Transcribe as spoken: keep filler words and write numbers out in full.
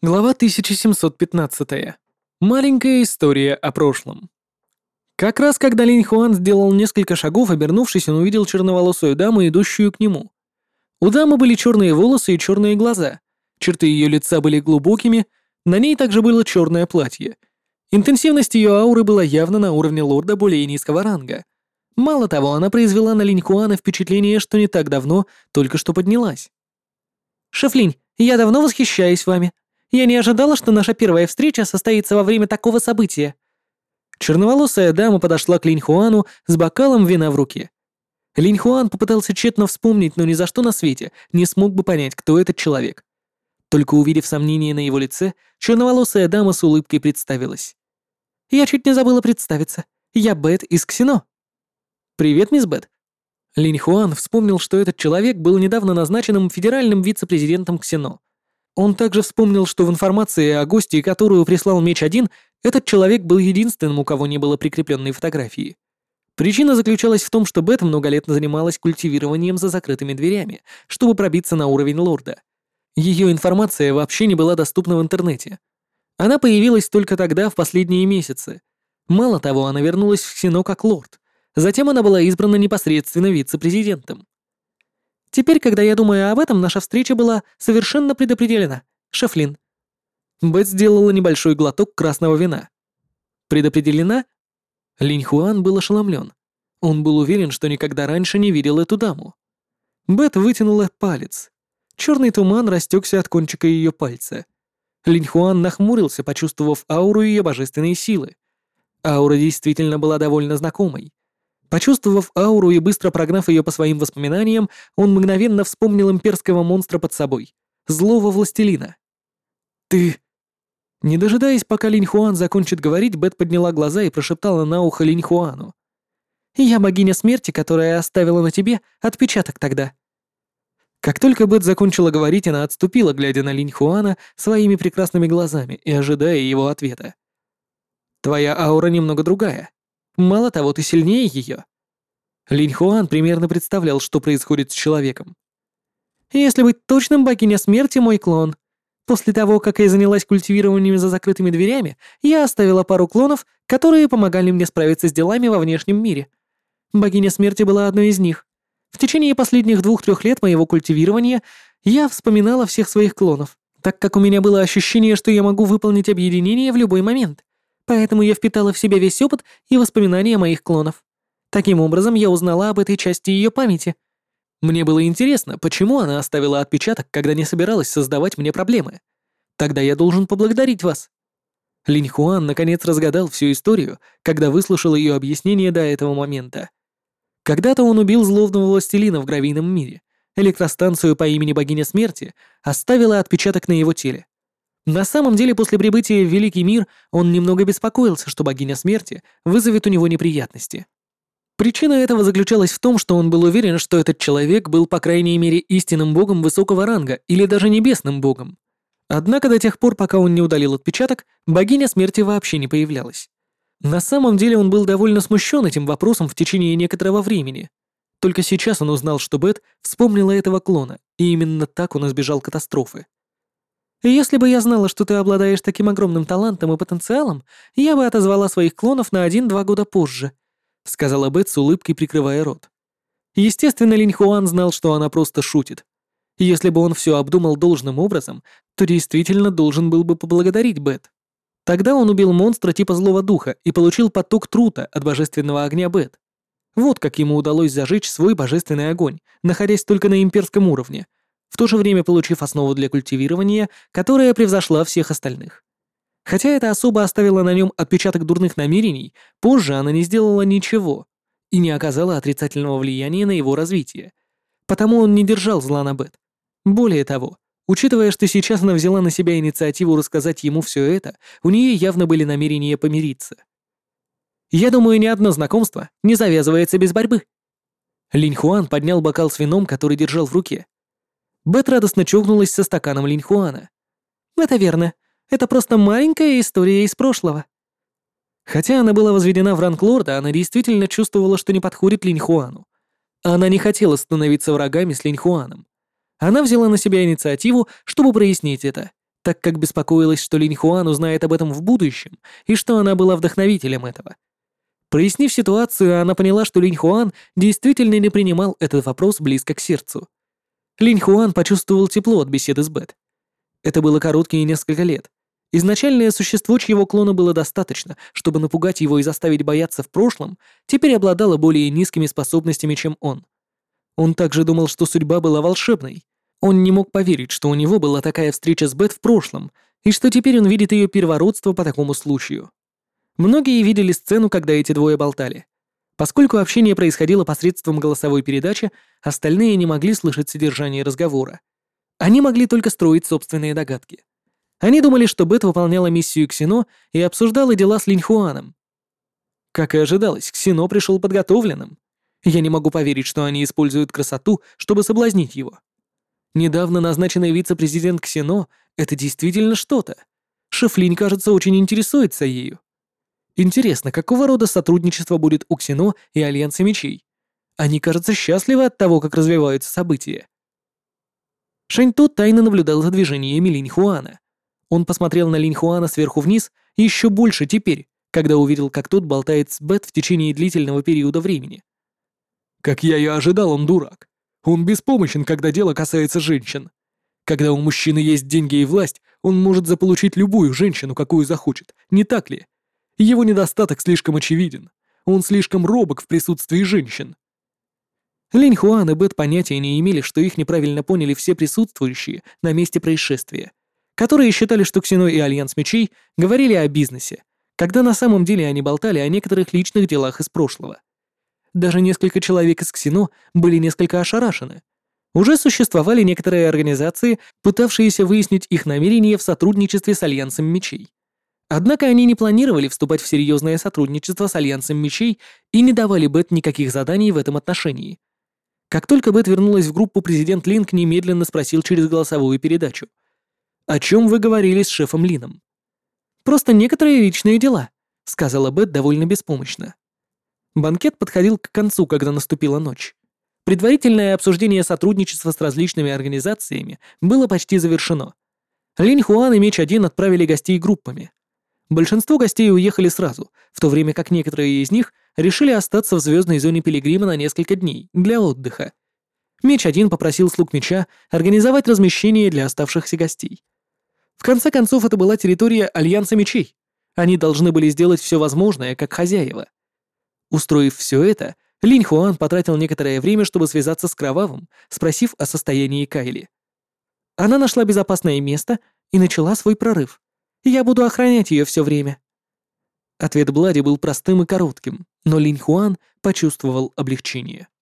Глава тысяча семьсот пятнадцать. Маленькая история о прошлом. Как раз когда Линь Хуан сделал несколько шагов, обернувшись, он увидел черноволосую даму, идущую к нему. У дамы были черные волосы и черные глаза. Черты ее лица были глубокими, на ней также было черное платье. Интенсивность ее ауры была явно на уровне лорда более низкого ранга. Мало того, она произвела на Линь Хуана впечатление, что не так давно только что поднялась. «Шеф Линь, я давно восхищаюсь вами. Я не ожидала, что наша первая встреча состоится во время такого события». Черноволосая дама подошла к Линь Хуану с бокалом вина в руке. Линь Хуан попытался тщетно вспомнить, но ни за что на свете не смог бы понять, кто этот человек. Только увидев сомнение на его лице, черноволосая дама с улыбкой представилась. «Я чуть не забыла представиться. Я Бет из Ксино». «Привет, мисс Бет». Линь Хуан вспомнил, что этот человек был недавно назначенным федеральным вице-президентом Ксино. Он также вспомнил, что в информации о гости, которую прислал Меч один, этот человек был единственным, у кого не было прикрепленной фотографии. Причина заключалась в том, что Бет много лет занималась культивированием за закрытыми дверями, чтобы пробиться на уровень лорда. Ее информация вообще не была доступна в интернете. Она появилась только тогда, в последние месяцы. Мало того, она вернулась в Ксино как лорд. Затем она была избрана непосредственно вице-президентом. Теперь, когда я думаю об этом, наша встреча была совершенно предопределена. Шеф Лин. Бет сделала небольшой глоток красного вина. Предопределена? Линь Хуан был ошеломлен. Он был уверен, что никогда раньше не видел эту даму. Бет вытянула палец. Черный туман растекся от кончика ее пальца. Линь Хуан нахмурился, почувствовав ауру ее божественной силы. Аура действительно была довольно знакомой. Почувствовав ауру и быстро прогнав ее по своим воспоминаниям, он мгновенно вспомнил имперского монстра под собой, злого властелина. «Ты...» Не дожидаясь, пока Линь Хуан закончит говорить, Бет подняла глаза и прошептала на ухо Линь Хуану. «Я богиня смерти, которая оставила на тебе отпечаток тогда». Как только Бет закончила говорить, она отступила, глядя на Линь Хуана своими прекрасными глазами и ожидая его ответа. «Твоя аура немного другая. Мало того, ты сильнее ее». Линь Хуан примерно представлял, что происходит с человеком. «Если быть точным, богиня смерти — мой клон. После того, как я занялась культивированием за закрытыми дверями, я оставила пару клонов, которые помогали мне справиться с делами во внешнем мире. Богиня смерти была одной из них. В течение последних двух-трех лет моего культивирования я вспоминала всех своих клонов, так как у меня было ощущение, что я могу выполнить объединение в любой момент. Поэтому я впитала в себя весь опыт и воспоминания моих клонов. Таким образом, я узнала об этой части ее памяти. Мне было интересно, почему она оставила отпечаток, когда не собиралась создавать мне проблемы. Тогда я должен поблагодарить вас». Линь Хуан наконец разгадал всю историю, когда выслушал ее объяснение до этого момента. Когда-то он убил злобного властелина в гравийном мире. Электростанцию по имени Богиня Смерти оставила отпечаток на его теле. На самом деле, после прибытия в Великий мир он немного беспокоился, что Богиня Смерти вызовет у него неприятности. Причина этого заключалась в том, что он был уверен, что этот человек был, по крайней мере, истинным богом высокого ранга или даже небесным богом. Однако до тех пор, пока он не удалил отпечаток, Богиня Смерти вообще не появлялась. На самом деле он был довольно смущен этим вопросом в течение некоторого времени. Только сейчас он узнал, что Бет вспомнила этого клона, и именно так он избежал катастрофы. «Если бы я знала, что ты обладаешь таким огромным талантом и потенциалом, я бы отозвала своих клонов на один-два года позже», — сказала Бет с улыбкой, прикрывая рот. Естественно, Линь Хуан знал, что она просто шутит. Если бы он все обдумал должным образом, то действительно должен был бы поблагодарить Бет. Тогда он убил монстра типа злого духа и получил поток трута от божественного огня Бет. Вот как ему удалось зажечь свой божественный огонь, находясь только на имперском уровне, в то же время получив основу для культивирования, которая превзошла всех остальных. Хотя эта особа оставила на нем отпечаток дурных намерений, позже она не сделала ничего и не оказала отрицательного влияния на его развитие. Потому он не держал зла на Бет. Более того, учитывая, что сейчас она взяла на себя инициативу рассказать ему все это, у нее явно были намерения помириться. «Я думаю, ни одно знакомство не завязывается без борьбы». Линь Хуан поднял бокал с вином, который держал в руке. Бет радостно чокнулась со стаканом Линь Хуана. «Это верно. Это просто маленькая история из прошлого». Хотя она была возведена в ранг лорда, она действительно чувствовала, что не подходит Линь Хуану. Она не хотела становиться врагами с Линь Хуаном. Она взяла на себя инициативу, чтобы прояснить это, так как беспокоилась, что Линь Хуан узнает об этом в будущем и что она была вдохновителем этого. Прояснив ситуацию, она поняла, что Линь Хуан действительно не принимал этот вопрос близко к сердцу. Линь Хуан почувствовал тепло от беседы с Бет. Это было короткие несколько лет. Изначальное существо, чьего клона было достаточно, чтобы напугать его и заставить бояться в прошлом, теперь обладало более низкими способностями, чем он. Он также думал, что судьба была волшебной. Он не мог поверить, что у него была такая встреча с Бет в прошлом, и что теперь он видит ее первородство по такому случаю. Многие видели сцену, когда эти двое болтали. Поскольку общение происходило посредством голосовой передачи, остальные не могли слышать содержание разговора. Они могли только строить собственные догадки. Они думали, что Бет выполняла миссию Ксино и обсуждала дела с Линь Хуаном. Как и ожидалось, Ксино пришел подготовленным. Я не могу поверить, что они используют красоту, чтобы соблазнить его. Недавно назначенный вице-президент Ксино — это действительно что-то. Шеф Линь, кажется, очень интересуется ею. Интересно, какого рода сотрудничество будет у Ксино и Альянса Мечей? Они, кажется, счастливы от того, как развиваются события. Шэньту тайно наблюдал за движениями Линь Хуана. Он посмотрел на Линь Хуана сверху вниз еще больше теперь, когда увидел, как тот болтает с Бет в течение длительного периода времени. Как я и ожидал, он дурак. Он беспомощен, когда дело касается женщин. Когда у мужчины есть деньги и власть, он может заполучить любую женщину, какую захочет, не так ли? Его недостаток слишком очевиден. Он слишком робок в присутствии женщин. Линь Хуан и Бет понятия не имели, что их неправильно поняли все присутствующие на месте происшествия, которые считали, что Ксино и Альянс Мечей говорили о бизнесе, когда на самом деле они болтали о некоторых личных делах из прошлого. Даже несколько человек из Ксино были несколько ошарашены. Уже существовали некоторые организации, пытавшиеся выяснить их намерения в сотрудничестве с Альянсом Мечей. Однако они не планировали вступать в серьезное сотрудничество с Альянсом Мечей и не давали Бет никаких заданий в этом отношении. Как только Бет вернулась в группу, президент Линк немедленно спросил через голосовую передачу: «О чем вы говорили с шефом Лином?» «Просто некоторые личные дела», — сказала Бет довольно беспомощно. Банкет подходил к концу, когда наступила ночь. Предварительное обсуждение сотрудничества с различными организациями было почти завершено. Линь Хуан и Меч один отправили гостей группами. Большинство гостей уехали сразу, в то время как некоторые из них решили остаться в звездной зоне Пилигрима на несколько дней для отдыха. Меч один попросил слуг Меча организовать размещение для оставшихся гостей. В конце концов, это была территория Альянса Мечей. Они должны были сделать все возможное, как хозяева. Устроив все это, Линь Хуан потратил некоторое время, чтобы связаться с Кровавым, спросив о состоянии Кайли. Она нашла безопасное место и начала свой прорыв. Я буду охранять ее все время. Ответ Блади был простым и коротким, но Линь Хуан почувствовал облегчение.